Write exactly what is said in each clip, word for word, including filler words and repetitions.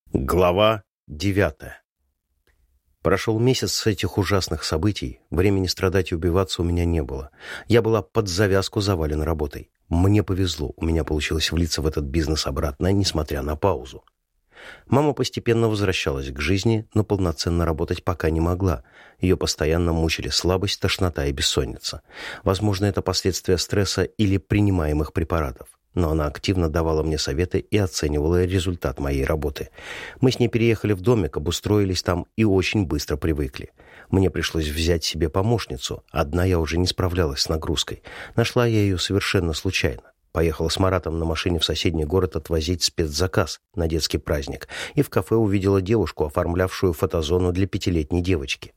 Глава девятая. Прошел месяц с этих ужасных событий. Времени страдать и убиваться у меня не было. Я была под завязку завалена работой. Мне повезло, у меня получилось влиться в этот бизнес обратно, несмотря на паузу. Мама постепенно возвращалась к жизни, но полноценно работать пока не могла. Ее постоянно мучили слабость, тошнота и бессонница. Возможно, это последствия стресса или принимаемых препаратов. Но она активно давала мне советы и оценивала результат моей работы. Мы с ней переехали в домик, обустроились там и очень быстро привыкли. Мне пришлось взять себе помощницу. Одна я уже не справлялась с нагрузкой. Нашла я ее совершенно случайно. Поехала с Маратом на машине в соседний город отвозить спецзаказ на детский праздник. И в кафе увидела девушку, оформлявшую фотозону для пятилетней девочки.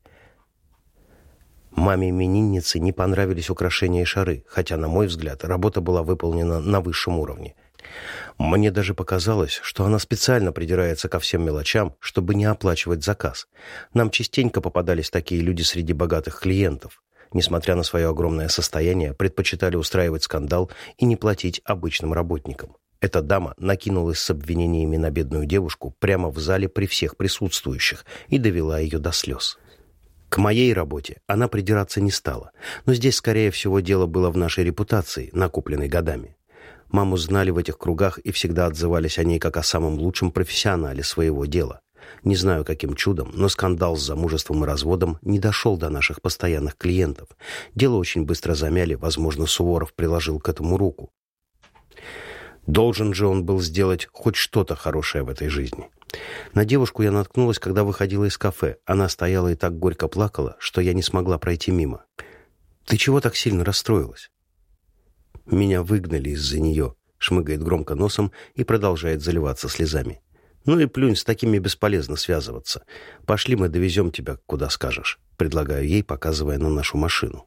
Маме именинницы не понравились украшения и шары, хотя, на мой взгляд, работа была выполнена на высшем уровне. Мне даже показалось, что она специально придирается ко всем мелочам, чтобы не оплачивать заказ. Нам частенько попадались такие люди среди богатых клиентов. Несмотря на свое огромное состояние, предпочитали устраивать скандал и не платить обычным работникам. Эта дама накинулась с обвинениями на бедную девушку прямо в зале при всех присутствующих и довела ее до слез. К моей работе она придираться не стала, но здесь, скорее всего, дело было в нашей репутации, накопленной годами. Маму знали в этих кругах и всегда отзывались о ней как о самом лучшем профессионале своего дела. Не знаю, каким чудом, но скандал с замужеством и разводом не дошел до наших постоянных клиентов. Дело очень быстро замяли, возможно, Суворов приложил к этому руку. Должен же он был сделать хоть что-то хорошее в этой жизни. На девушку я наткнулась, когда выходила из кафе. Она стояла и так горько плакала, что я не смогла пройти мимо. «Ты чего так сильно расстроилась?» «Меня выгнали из-за нее», — шмыгает громко носом и продолжает заливаться слезами. «Ну и плюнь, с такими бесполезно связываться. Пошли, мы довезем тебя, куда скажешь», — предлагаю ей, показывая на нашу машину.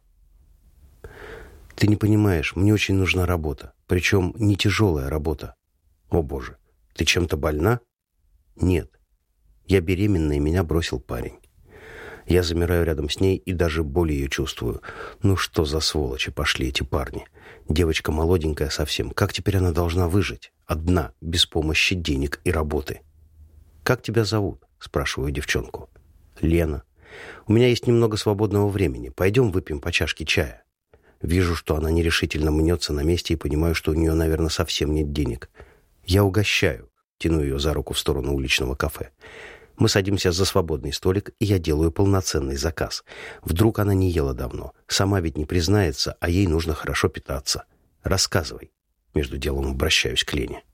«Ты не понимаешь, мне очень нужна работа, причем не тяжелая работа». «О боже, ты чем-то больна?» «Нет. Я беременна, и меня бросил парень». Я замираю рядом с ней и даже боль ее чувствую. Ну что за сволочи пошли эти парни? Девочка молоденькая совсем. Как теперь она должна выжить? Одна, без помощи денег и работы. «Как тебя зовут?» — спрашиваю девчонку. «Лена. У меня есть немного свободного времени. Пойдем выпьем по чашке чая». Вижу, что она нерешительно мнется на месте и понимаю, что у нее, наверное, совсем нет денег. «Я угощаю». Тяну ее за руку в сторону уличного кафе. Мы садимся за свободный столик, и я делаю полноценный заказ. Вдруг она не ела давно. Сама ведь не признается, а ей нужно хорошо питаться. «Рассказывай». Между делом обращаюсь к Лене.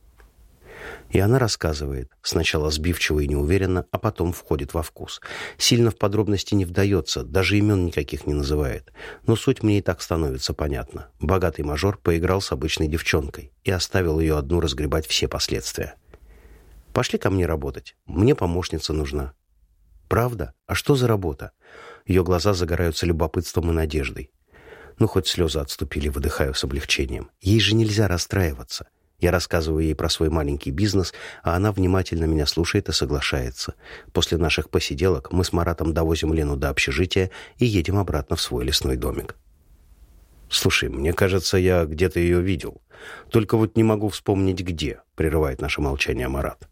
И она рассказывает, сначала сбивчиво и неуверенно, а потом входит во вкус. Сильно в подробности не вдается, даже имен никаких не называет. Но суть мне и так становится понятна. Богатый мажор поиграл с обычной девчонкой и оставил ее одну разгребать все последствия. «Пошли ко мне работать. Мне помощница нужна». «Правда? А что за работа?» Ее глаза загораются любопытством и надеждой. Ну, хоть слезы отступили, выдыхаю с облегчением. Ей же нельзя расстраиваться. Я рассказываю ей про свой маленький бизнес, а она внимательно меня слушает и соглашается. После наших посиделок мы с Маратом довозим Лену до общежития и едем обратно в свой лесной домик. «Слушай, мне кажется, я где-то ее видел. Только вот не могу вспомнить, где», — прерывает наше молчание Марат.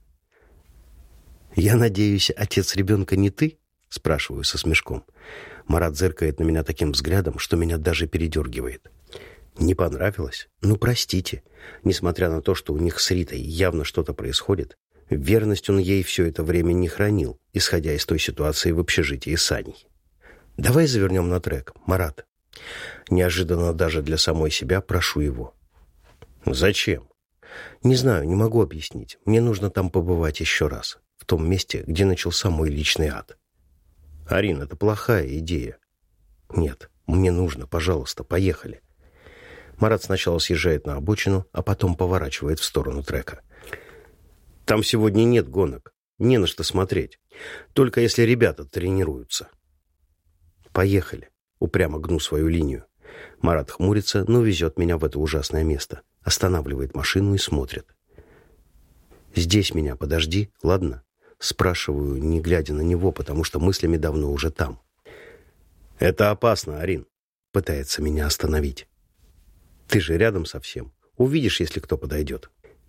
«Я надеюсь, отец ребенка не ты?» — спрашиваю со смешком. Марат зыркает на меня таким взглядом, что меня даже передергивает. «Не понравилось? Ну, простите. Несмотря на то, что у них с Ритой явно что-то происходит, верность он ей все это время не хранил, исходя из той ситуации в общежитии с Аней. Давай завернем на трек, Марат». Неожиданно даже для самой себя прошу его. «Зачем?» «Не знаю, не могу объяснить. Мне нужно там побывать еще раз, в том месте, где начался мой личный ад». «Арин, это плохая идея». «Нет, мне нужно, пожалуйста, поехали». Марат сначала съезжает на обочину, а потом поворачивает в сторону трека. «Там сегодня нет гонок. Не на что смотреть. Только если ребята тренируются». «Поехали». Упрямо гну свою линию. Марат хмурится, но везет меня в это ужасное место. Останавливает машину и смотрит. «Здесь меня подожди, ладно?» Спрашиваю, не глядя на него, потому что мыслями давно уже там. «Это опасно, Арин», — пытается меня остановить. «Ты же рядом совсем. Увидишь, если кто подойдет».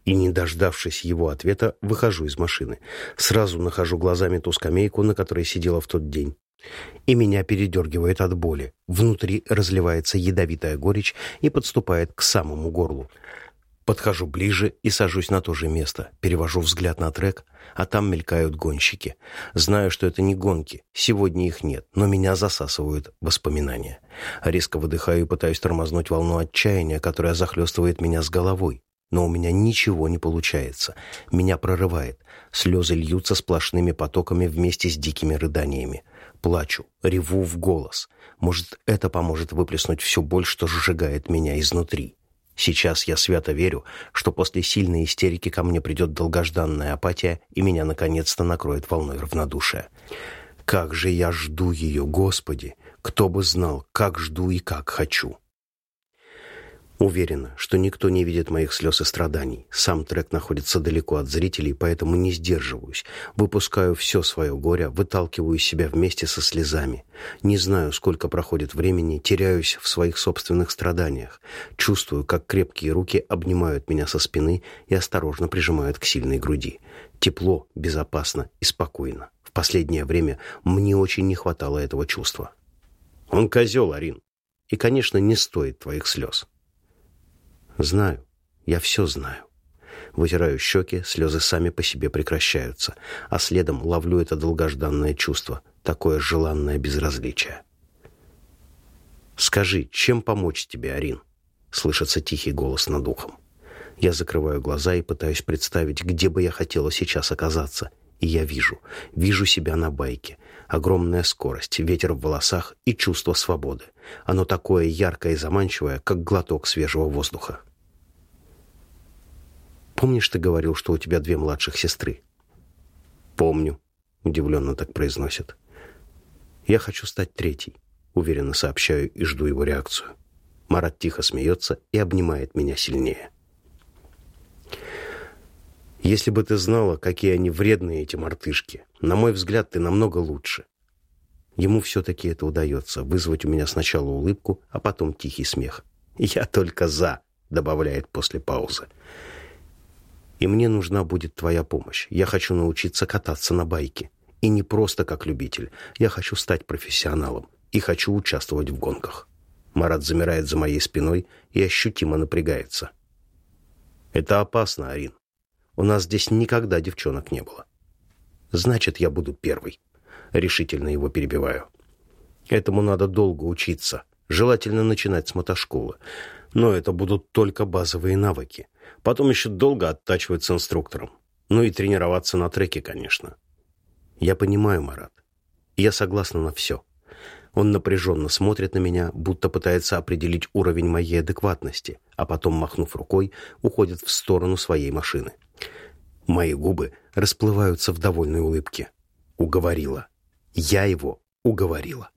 И, не дождавшись его ответа, выхожу из машины. Сразу нахожу глазами ту скамейку, на которой сидела в тот день. И меня передергивает от боли. Внутри разливается ядовитая горечь и подступает к самому горлу. Подхожу ближе и сажусь на то же место. Перевожу взгляд на трек, а там мелькают гонщики. Знаю, что это не гонки. Сегодня их нет, но меня засасывают воспоминания. Резко выдыхаю и пытаюсь тормознуть волну отчаяния, которая захлестывает меня с головой. Но у меня ничего не получается. Меня прорывает. Слезы льются сплошными потоками вместе с дикими рыданиями. Плачу, реву в голос. Может, это поможет выплеснуть всю боль, что сжигает меня изнутри. Сейчас я свято верю, что после сильной истерики ко мне придет долгожданная апатия, и меня наконец-то накроет волной равнодушия. Как же я жду ее, Господи! Кто бы знал, как жду и как хочу. Уверена, что никто не видит моих слез и страданий. Сам трек находится далеко от зрителей, поэтому не сдерживаюсь. Выпускаю все свое горе, выталкиваю себя вместе со слезами. Не знаю, сколько проходит времени, теряюсь в своих собственных страданиях. Чувствую, как крепкие руки обнимают меня со спины и осторожно прижимают к сильной груди. Тепло, безопасно и спокойно. В последнее время мне очень не хватало этого чувства. Он козел, Арин. И, конечно, не стоит твоих слез. Знаю, я все знаю. Вытираю щеки, слезы сами по себе прекращаются, а следом ловлю это долгожданное чувство, такое желанное безразличие. «Скажи, чем помочь тебе, Арин?» — слышится тихий голос над ухом. Я закрываю глаза и пытаюсь представить, где бы я хотела сейчас оказаться. И я вижу, вижу себя на байке. Огромная скорость, ветер в волосах и чувство свободы. Оно такое яркое и заманчивое, как глоток свежего воздуха. «Помнишь, ты говорил, что у тебя две младших сестры?» «Помню», — удивленно так произносит. «Я хочу стать третьей», — уверенно сообщаю и жду его реакцию. Марат тихо смеется и обнимает меня сильнее. «Если бы ты знала, какие они вредные, эти мартышки, на мой взгляд, ты намного лучше». Ему все-таки это удается, вызвать у меня сначала улыбку, а потом тихий смех. «Я только за», — добавляет после паузы. «И мне нужна будет твоя помощь. Я хочу научиться кататься на байке. И не просто как любитель. Я хочу стать профессионалом. И хочу участвовать в гонках». Марат замирает за моей спиной и ощутимо напрягается. «Это опасно, Арин. У нас здесь никогда девчонок не было». «Значит, я буду первый». Решительно его перебиваю. «Этому надо долго учиться. Желательно начинать с мотошколы. Но это будут только базовые навыки. Потом еще долго оттачивать с инструктором. Ну и тренироваться на треке, конечно». «Я понимаю, Марат. Я согласна на все». Он напряженно смотрит на меня, будто пытается определить уровень моей адекватности, а потом, махнув рукой, уходит в сторону своей машины. Мои губы расплываются в довольной улыбке. Уговорила. Я его уговорила.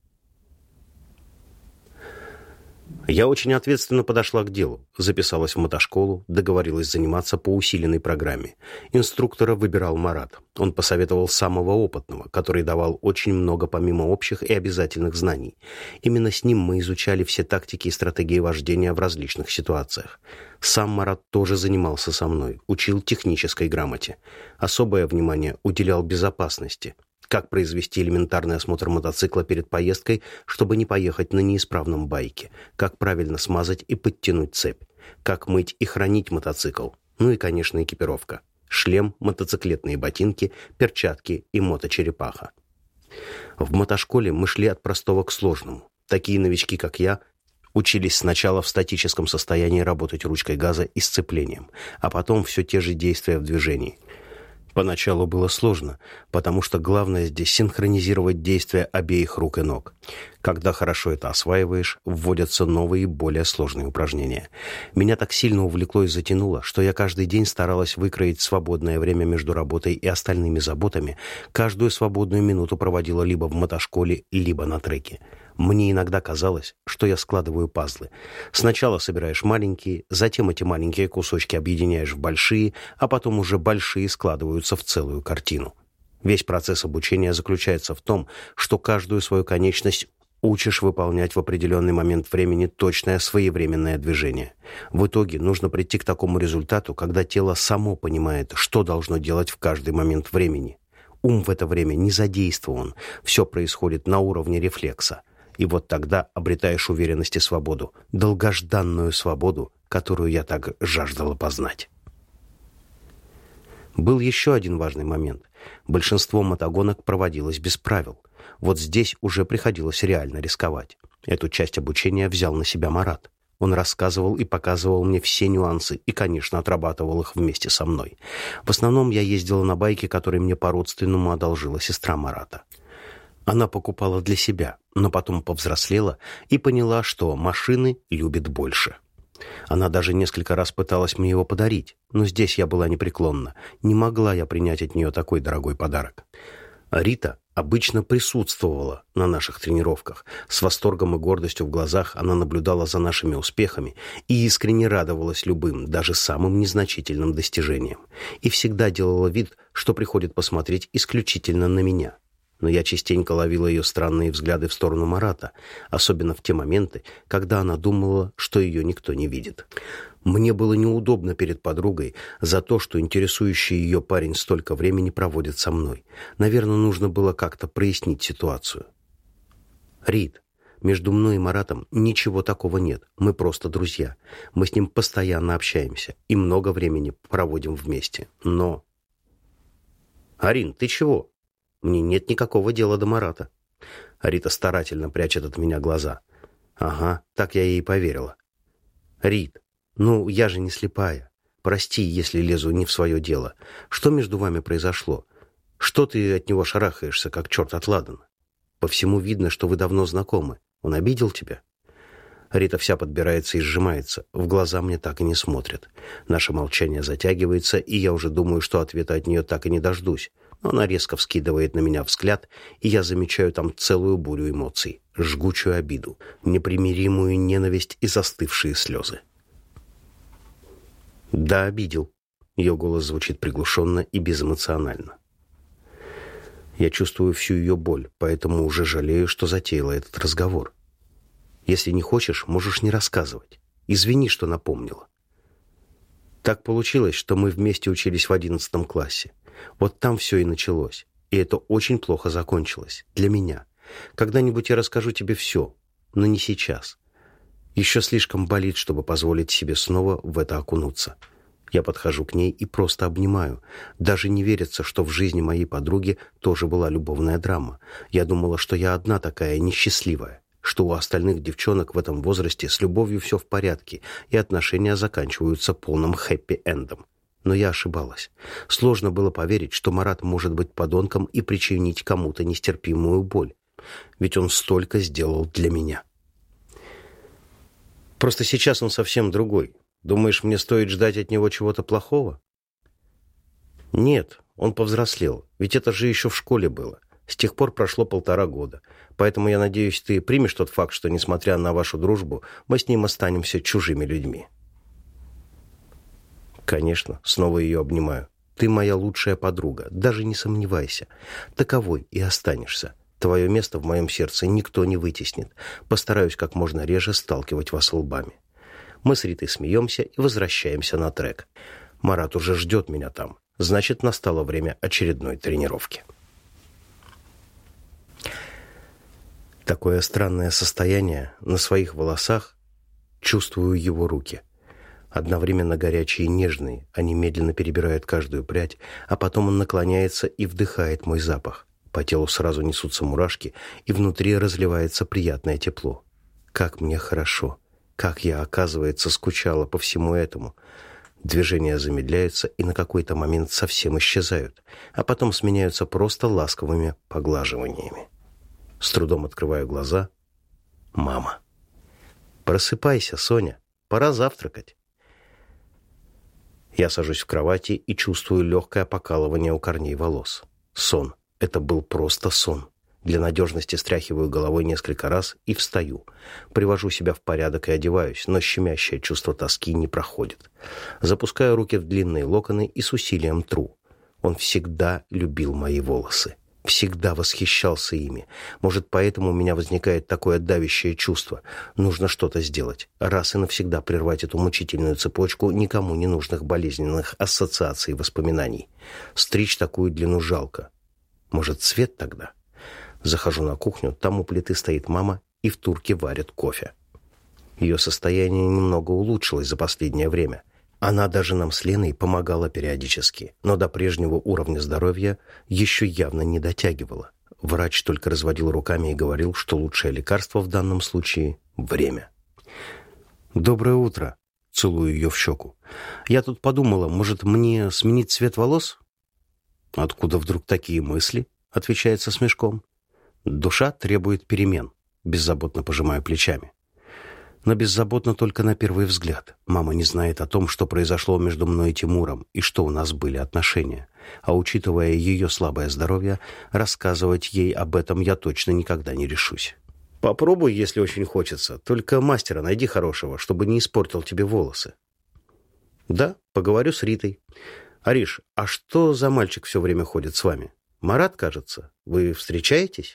Я очень ответственно подошла к делу, записалась в мотошколу, договорилась заниматься по усиленной программе. Инструктора выбирал Марат. Он посоветовал самого опытного, который давал очень много помимо общих и обязательных знаний. Именно с ним мы изучали все тактики и стратегии вождения в различных ситуациях. Сам Марат тоже занимался со мной, учил технической грамоте. Особое внимание уделял безопасности. Как произвести элементарный осмотр мотоцикла перед поездкой, чтобы не поехать на неисправном байке, как правильно смазать и подтянуть цепь, как мыть и хранить мотоцикл, ну и, конечно, экипировка. Шлем, мотоциклетные ботинки, перчатки и моточерепаха. В мотошколе мы шли от простого к сложному. Такие новички, как я, учились сначала в статическом состоянии работать ручкой газа и сцеплением, а потом все те же действия в движении. Поначалу было сложно, потому что главное здесь синхронизировать действия обеих рук и ног. Когда хорошо это осваиваешь, вводятся новые, более сложные упражнения. Меня так сильно увлекло и затянуло, что я каждый день старалась выкроить свободное время между работой и остальными заботами. Каждую свободную минуту проводила либо в мотошколе, либо на треке. Мне иногда казалось, что я складываю пазлы. Сначала собираешь маленькие, затем эти маленькие кусочки объединяешь в большие, а потом уже большие складываются в целую картину. Весь процесс обучения заключается в том, что каждую свою конечность Учишь выполнять в определенный момент времени точное своевременное движение. В итоге нужно прийти к такому результату, когда тело само понимает, что должно делать в каждый момент времени. Ум в это время не задействован, все происходит на уровне рефлекса. И вот тогда обретаешь уверенность и свободу, долгожданную свободу, которую я так жаждала познать. Был еще один важный момент. Большинство мотогонок проводилось без правил. Вот здесь уже приходилось реально рисковать. Эту часть обучения взял на себя Марат. Он рассказывал и показывал мне все нюансы и, конечно, отрабатывал их вместе со мной. В основном я ездила на байке, который мне по-родственному одолжила сестра Марата. Она покупала для себя, но потом повзрослела и поняла, что машины любит больше. Она даже несколько раз пыталась мне его подарить, но здесь я была непреклонна. Не могла я принять от нее такой дорогой подарок. Рита обычно присутствовала на наших тренировках. С восторгом и гордостью в глазах она наблюдала за нашими успехами и искренне радовалась любым, даже самым незначительным достижениям. И всегда делала вид, что приходит посмотреть исключительно на меня. Но я частенько ловила ее странные взгляды в сторону Марата, особенно в те моменты, когда она думала, что ее никто не видит. Мне было неудобно перед подругой за то, что интересующий ее парень столько времени проводит со мной. Наверное, нужно было как-то прояснить ситуацию. «Рит, между мной и Маратом ничего такого нет. Мы просто друзья. Мы с ним постоянно общаемся и много времени проводим вместе. Но...» «Арин, ты чего? Мне нет никакого дела до Марата». Рита старательно прячет от меня глаза. «Ага, так я ей поверила». «Рит, ну, я же не слепая. Прости, если лезу не в свое дело. Что между вами произошло? Что ты от него шарахаешься, как черт от ладана? По всему видно, что вы давно знакомы. Он обидел тебя?» Рита вся подбирается и сжимается. В глаза мне так и не смотрит. Наше молчание затягивается, и я уже думаю, что ответа от нее так и не дождусь. Но она резко вскидывает на меня взгляд, и я замечаю там целую бурю эмоций. Жгучую обиду, непримиримую ненависть и застывшие слезы. «Да, обидел». Ее голос звучит приглушенно и безэмоционально. Я чувствую всю ее боль, поэтому уже жалею, что затеяла этот разговор. Если не хочешь, можешь не рассказывать. Извини, что напомнила. Так получилось, что мы вместе учились в одиннадцатом классе. Вот там все и началось. И это очень плохо закончилось. Для меня. Когда-нибудь я расскажу тебе все, но не сейчас. Еще слишком болит, чтобы позволить себе снова в это окунуться. Я подхожу к ней и просто обнимаю. Даже не верится, что в жизни моей подруги тоже была любовная драма. Я думала, что я одна такая несчастливая, что у остальных девчонок в этом возрасте с любовью все в порядке, и отношения заканчиваются полным хэппи-эндом. Но я ошибалась. Сложно было поверить, что Марат может быть подонком и причинить кому-то нестерпимую боль. Ведь он столько сделал для меня. Просто сейчас он совсем другой. Думаешь, мне стоит ждать от него чего-то плохого? Нет, он повзрослел. Ведь это же еще в школе было. С тех пор прошло полтора года. Поэтому я надеюсь, ты примешь тот факт, что, несмотря на вашу дружбу, мы с ним останемся чужими людьми. Конечно, снова ее обнимаю. Ты моя лучшая подруга, даже не сомневайся. Таковой и останешься. Твое место в моем сердце никто не вытеснит. Постараюсь как можно реже сталкивать вас лбами. Мы с Ритой смеемся и возвращаемся на трек. Марат уже ждет меня там. Значит, настало время очередной тренировки. Такое странное состояние. На своих волосах чувствую его руки. Одновременно горячие и нежные. Они медленно перебирают каждую прядь, а потом он наклоняется и вдыхает мой запах. По телу сразу несутся мурашки, и внутри разливается приятное тепло. Как мне хорошо. Как я, оказывается, скучала по всему этому. Движения замедляются и на какой-то момент совсем исчезают, а потом сменяются просто ласковыми поглаживаниями. С трудом открываю глаза. Мама. «Просыпайся, Соня. Пора завтракать». Я сажусь в кровати и чувствую легкое покалывание у корней волос. Сон. Это был просто сон. Для надежности стряхиваю головой несколько раз и встаю. Привожу себя в порядок и одеваюсь, но щемящее чувство тоски не проходит. Запускаю руки в длинные локоны и с усилием тру. Он всегда любил мои волосы. Всегда восхищался ими. Может, поэтому у меня возникает такое давящее чувство. Нужно что-то сделать. Раз и навсегда прервать эту мучительную цепочку никому не нужных болезненных ассоциаций и воспоминаний. Стричь такую длину жалко. Может, цвет тогда? Захожу на кухню, там у плиты стоит мама, и в турке варят кофе. Ее состояние немного улучшилось за последнее время. Она даже нам с Леной помогала периодически, но до прежнего уровня здоровья еще явно не дотягивала. Врач только разводил руками и говорил, что лучшее лекарство в данном случае – время. «Доброе утро», – целую ее в щеку. «Я тут подумала, может, мне сменить цвет волос?» «Откуда вдруг такие мысли?» – отвечает со смешком. «Душа требует перемен», – беззаботно пожимаю плечами. Но беззаботно только на первый взгляд. Мама не знает о том, что произошло между мной и Тимуром, и что у нас были отношения. А учитывая ее слабое здоровье, рассказывать ей об этом я точно никогда не решусь. «Попробуй, если очень хочется. Только мастера найди хорошего, чтобы не испортил тебе волосы». «Да, поговорю с Ритой». «Ариш, а что за мальчик все время ходит с вами? Марат, кажется. Вы встречаетесь?»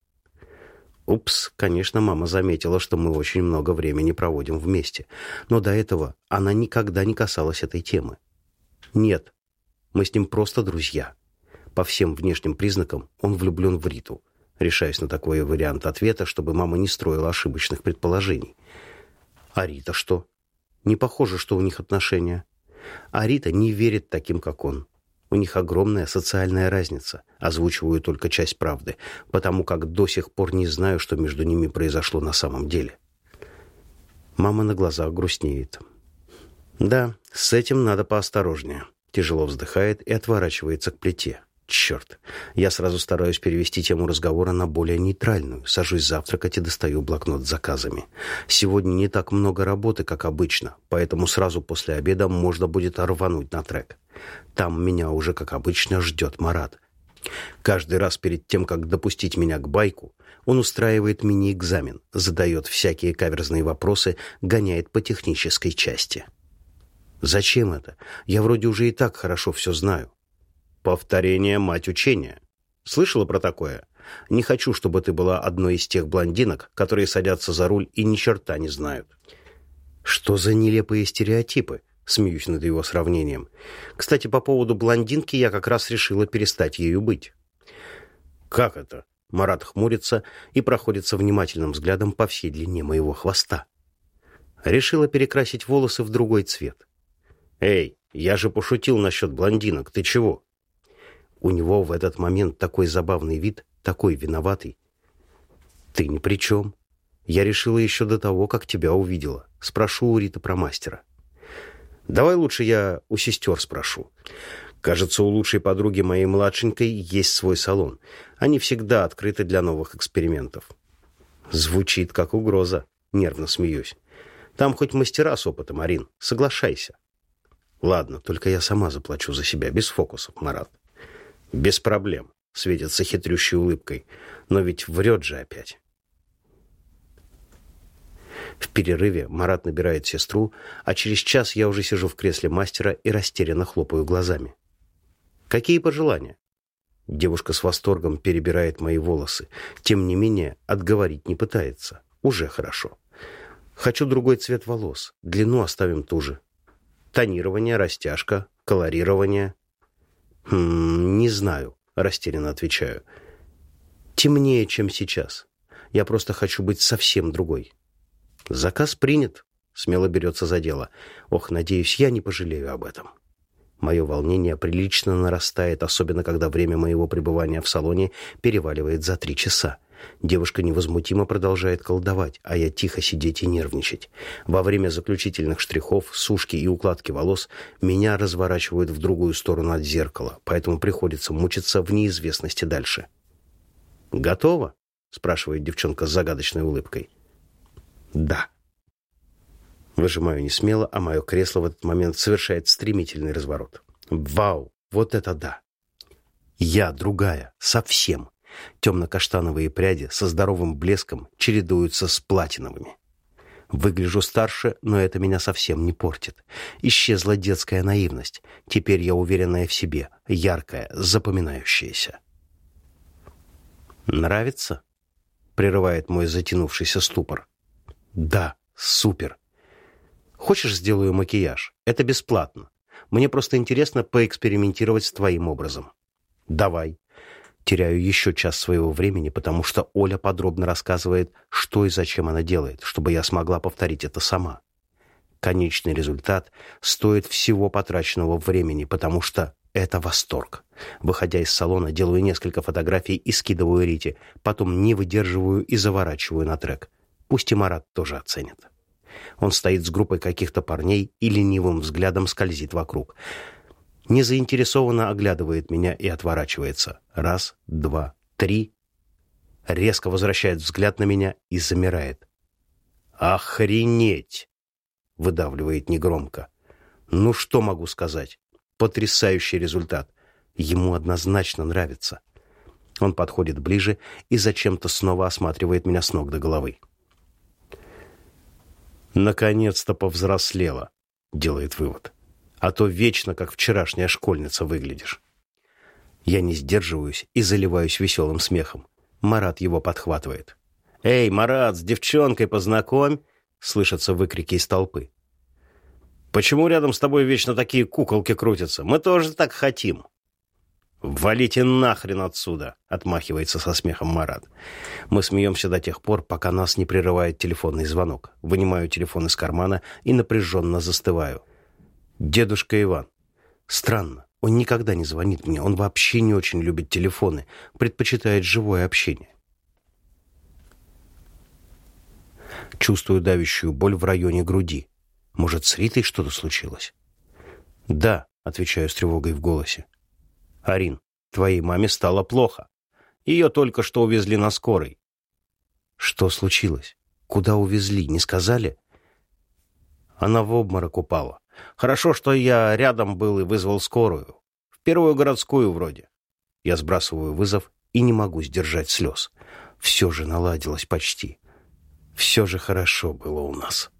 Упс, конечно, мама заметила, что мы очень много времени проводим вместе. Но до этого она никогда не касалась этой темы. Нет, мы с ним просто друзья. По всем внешним признакам он влюблен в Риту. Решаясь на такой вариант ответа, чтобы мама не строила ошибочных предположений. А Рита что? Не похоже, что у них отношения. А Рита не верит таким, как он. У них огромная социальная разница. Озвучиваю только часть правды, потому как до сих пор не знаю, что между ними произошло на самом деле. Мама на глазах грустнеет. Да, с этим надо поосторожнее. Тяжело вздыхает и отворачивается к плите. Черт. Я сразу стараюсь перевести тему разговора на более нейтральную. Сажусь завтракать и достаю блокнот с заказами. Сегодня не так много работы, как обычно, поэтому сразу после обеда можно будет рвануть на трек. Там меня уже, как обычно, ждет Марат. Каждый раз перед тем, как допустить меня к байку, он устраивает мини-экзамен, задает всякие каверзные вопросы, гоняет по технической части. Зачем это? Я вроде уже и так хорошо все знаю. Повторение — мать учения. Слышала про такое? Не хочу, чтобы ты была одной из тех блондинок, которые садятся за руль и ни черта не знают. Что за нелепые стереотипы? Смеюсь над его сравнением. Кстати, по поводу блондинки я как раз решила перестать ею быть. Как это? Марат хмурится и проходится внимательным взглядом по всей длине моего хвоста. Решила перекрасить волосы в другой цвет. Эй, я же пошутил насчет блондинок, ты чего? У него в этот момент такой забавный вид, такой виноватый. Ты ни при чем. Я решила еще до того, как тебя увидела. Спрошу у Риты про мастера. Давай лучше я у сестер спрошу. Кажется, у лучшей подруги моей младшенькой есть свой салон. Они всегда открыты для новых экспериментов. Звучит как угроза. Нервно смеюсь. Там хоть мастера с опытом, Арин. Соглашайся. Ладно, только я сама заплачу за себя, без фокусов, Марат. Без проблем, светится хитрющей улыбкой. Но ведь врет же опять. В перерыве Марат набирает сестру, а через час я уже сижу в кресле мастера и растерянно хлопаю глазами. Какие пожелания? Девушка с восторгом перебирает мои волосы. Тем не менее, отговорить не пытается. Уже хорошо. Хочу другой цвет волос. Длину оставим ту же. Тонирование, растяжка, колорирование. Хм, не знаю, растерянно отвечаю. Темнее, чем сейчас. Я просто хочу быть совсем другой. Заказ принят. Смело берется за дело. Ох, надеюсь, я не пожалею об этом. Мое волнение прилично нарастает, особенно когда время моего пребывания в салоне переваливает за три часа. Девушка невозмутимо продолжает колдовать, а я тихо сидеть и нервничать. Во время заключительных штрихов, сушки и укладки волос меня разворачивают в другую сторону от зеркала, поэтому приходится мучиться в неизвестности дальше. «Готово?» — спрашивает девчонка с загадочной улыбкой. «Да». Выжимаю несмело, а мое кресло в этот момент совершает стремительный разворот. Вау, вот это да! Я другая, совсем. Темно-каштановые пряди со здоровым блеском чередуются с платиновыми. Выгляжу старше, но это меня совсем не портит. Исчезла детская наивность. Теперь я уверенная в себе, яркая, запоминающаяся. «Нравится?» — прерывает мой затянувшийся ступор. «Да, супер. Хочешь, сделаю макияж? Это бесплатно. Мне просто интересно поэкспериментировать с твоим образом». «Давай». Теряю еще час своего времени, потому что Оля подробно рассказывает, что и зачем она делает, чтобы я смогла повторить это сама. Конечный результат стоит всего потраченного времени, потому что это восторг. Выходя из салона, делаю несколько фотографий и скидываю Рите, потом не выдерживаю и заворачиваю на трек. Пусть и Марат тоже оценит. Он стоит с группой каких-то парней и ленивым взглядом скользит вокруг. Незаинтересованно оглядывает меня и отворачивается. Раз, два, три. Резко возвращает взгляд на меня и замирает. «Охренеть!» — выдавливает негромко. «Ну что могу сказать? Потрясающий результат. Ему однозначно нравится». Он подходит ближе и зачем-то снова осматривает меня с ног до головы. «Наконец-то повзрослела», — делает вывод. «А то вечно, как вчерашняя школьница, выглядишь». Я не сдерживаюсь и заливаюсь веселым смехом. Марат его подхватывает. «Эй, Марат, с девчонкой познакомь!» — слышатся выкрики из толпы. «Почему рядом с тобой вечно такие куколки крутятся? Мы тоже так хотим!» «Валите нахрен отсюда!» — отмахивается со смехом Марат. Мы смеемся до тех пор, пока нас не прерывает телефонный звонок. Вынимаю телефон из кармана и напряженно застываю. Дедушка Иван. Странно, он никогда не звонит мне, он вообще не очень любит телефоны, предпочитает живое общение. Чувствую давящую боль в районе груди. Может, с Ритой что-то случилось? «Да», — отвечаю с тревогой в голосе. «Арин, твоей маме стало плохо. Ее только что увезли на скорой». «Что случилось? Куда увезли? Не сказали?» Она в обморок упала. Хорошо, что я рядом был и вызвал скорую. В первую городскую вроде. Я сбрасываю вызов и не могу сдержать слез. Все же наладилось почти. Все же хорошо было у нас.